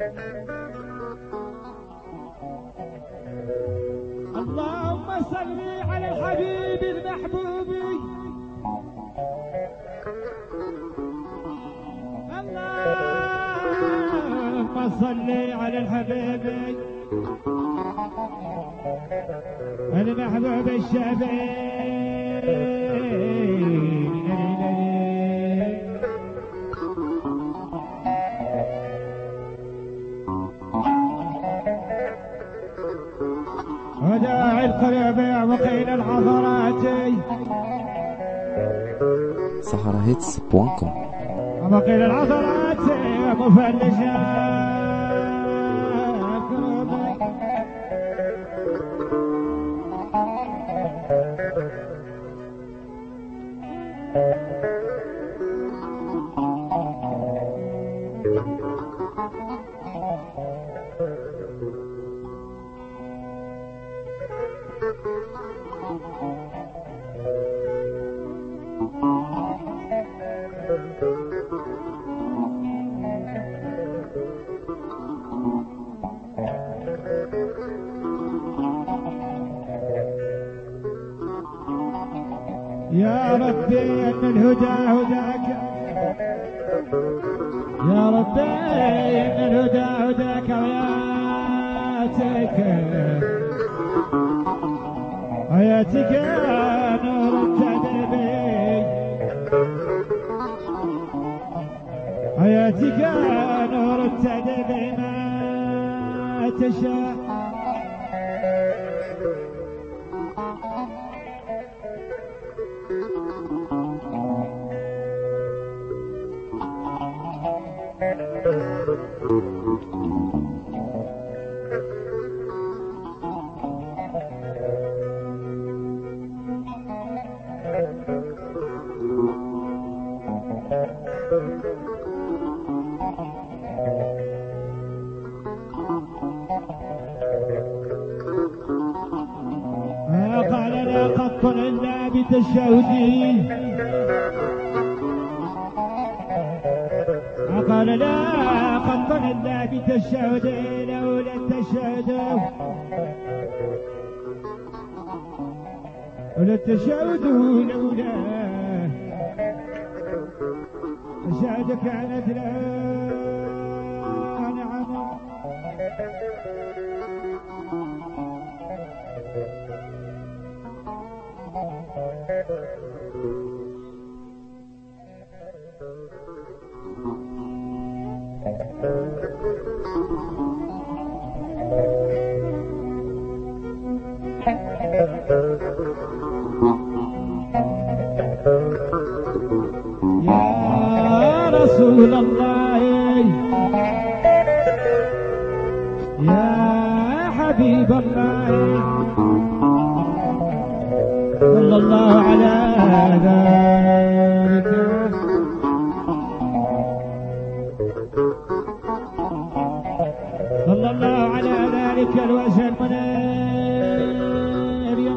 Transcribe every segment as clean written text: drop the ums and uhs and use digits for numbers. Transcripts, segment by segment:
اللهم صل على الحبيب المحبوب اللهم صل على الحبيب المحبوب الشفيع وداعي القلوب وقيل العثرات saharahits.com وقيل العثرات مفلشات يا ربي ان الهدى هداك يا ربي ان الهدى هداك وياتك حياتك نور التدبي حياتك نور التدبي ما تشاء قال لا قط إلا بتشهدي قال لا قط إلا بتشهدي لولا التشهد ولا التشهد لولا التشهد كانت لا نعم يا رسول الله يا حبيب الله صلى الله على ذلك صلى الله على ذلك الوجه المنير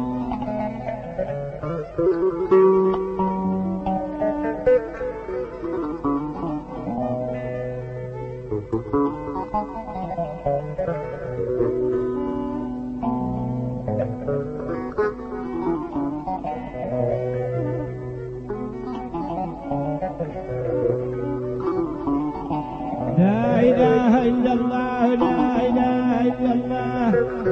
لا إله إلا الله لا إله إلا الله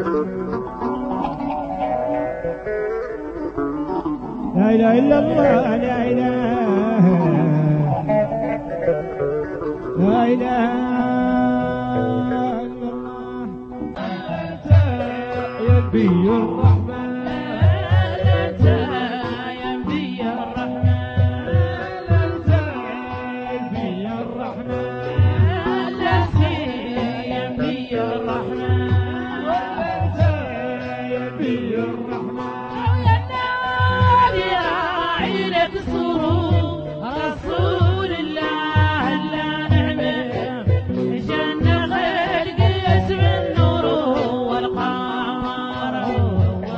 لا إله إلا الله لا إله لا إله إلا الله أنت يا نبي الرحمن أنت يا نبي الرحمن أنت يا نبي الرحمن رسول الله لا نعمه جنة غير قيس من نوره والقمر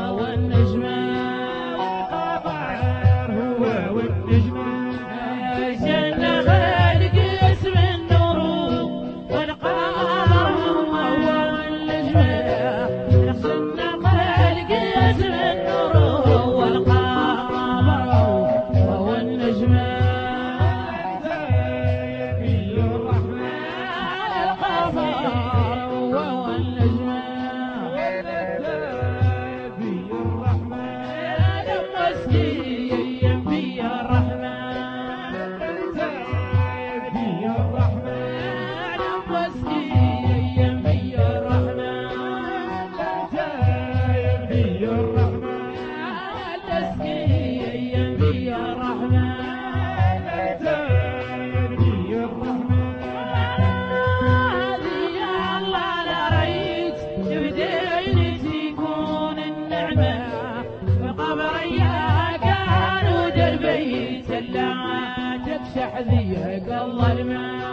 ذيك الظلمة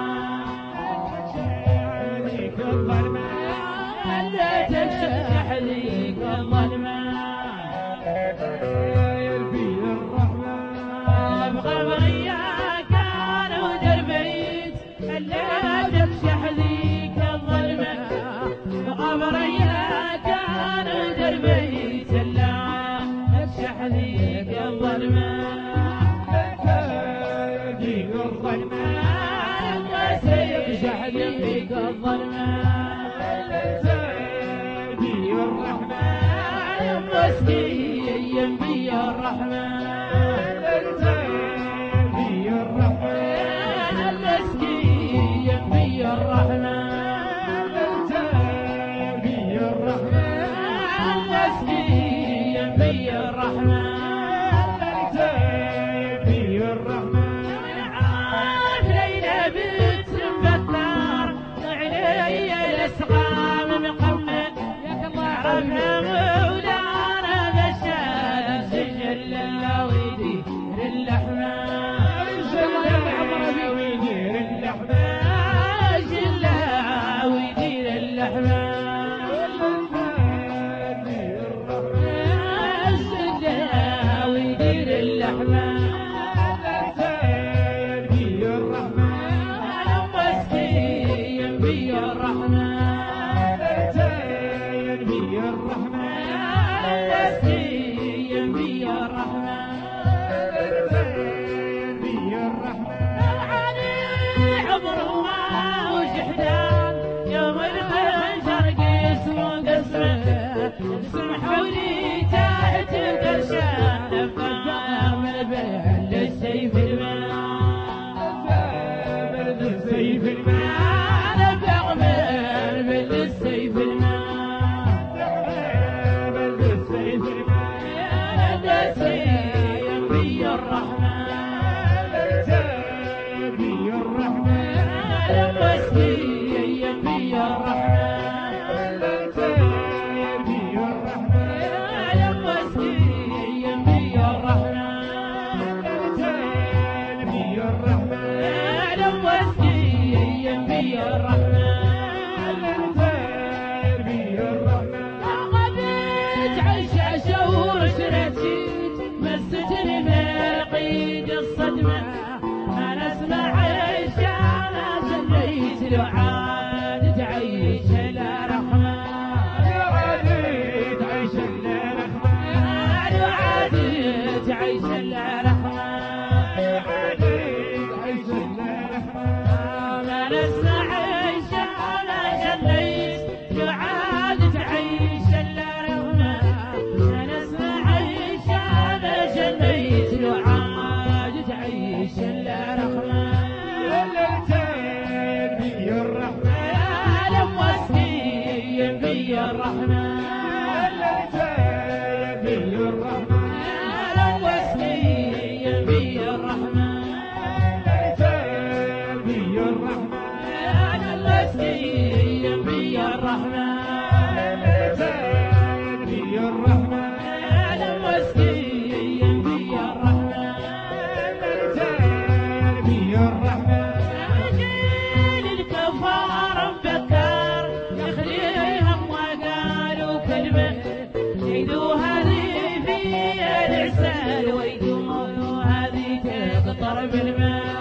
ذيك الظلمة لا تكشح ذيك الظلمة يربي الرحمن بقبري كان ودربيت لا تكشح ذيك الظلمة بقبري كان ودربيت لا تكشح ذيك الظلمة ذيك الظلمة سيكشح ذيك الظلمة ذي الرحمن مسكين بي الرحمن ذي الرحمن مسكين بي الرحمن ذي الرحمن مسكين بي الرحمن ذي الرحمن عاد ليلة بنت مبتار علي الاسقام مقمن عرفها مولانا بشار سجل ويدير اللحمة الجنة ويدير اللحمة سجل ويدير اللحمة سجل ويدير اللحمة ذي الرحمن مسكين بي الرحمن ذي الرحمن مسكين بي الرحمن ذي الرحمن علي عمره ما وجحدان يوم الخنجر قسم وقسمه سمحولي تحت القرشان فقام البل السيف الماء سيف الماء أنا بعمل بالسيف الماء سيف الماء أنا نسيم بي الرحمن ذي الرحمن أنا مسكين بي الرحمن ذي الرحمن أنا مسكين بي الرحمن ذي الرحمن أنا مسكين بي الرحمن ذي الرحمن غبيت عشاشة ورشرتيت مستني بالقيد الصدمة أنا أسمع الشارع سميت لو عاد تعيش الرحمن عادي تعيش الرحمن لو عاد تعيش الرحمن عادي تعيش الرحمن ما نسمع الشارع سميت لو عاد تعيش الرحمن ما نسمع الشارع سميت لو عاد تعيش الرحمن ذي الرحمن أنا مسكين بي الرحمن ذي الرحمن أنا مسكين بي الرحمن ذي الرحمن أنا مسكين بي الرحمن ذي الرحمن أنا مسكين بي الرحمن ذي الرحمن أجيل الكفار بكار يخليهم وقالوا كلمة يدو هذه في العسل ويدو هذه تقطر بالماء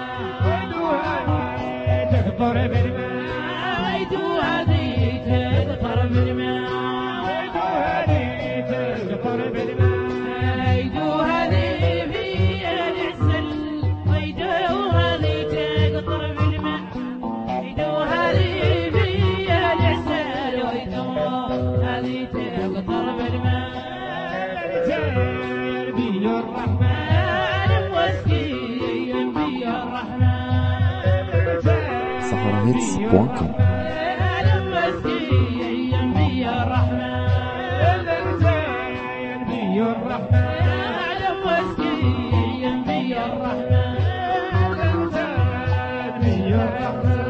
تقطر بالماء ويدو هذه تقطر بالماء هذه تقطر بالماء ويدو هذه في العسل ويدو هذه تقطر بالماء ويدو هذه في العسل ويدو هذه تقطر بالماء ذي الرحمن أنا مسكين بي الرحمن saharahits.com أنا مسكين بي الرحمن ذي الرحمن أنا مسكين بي الرحمن ذي الرحمن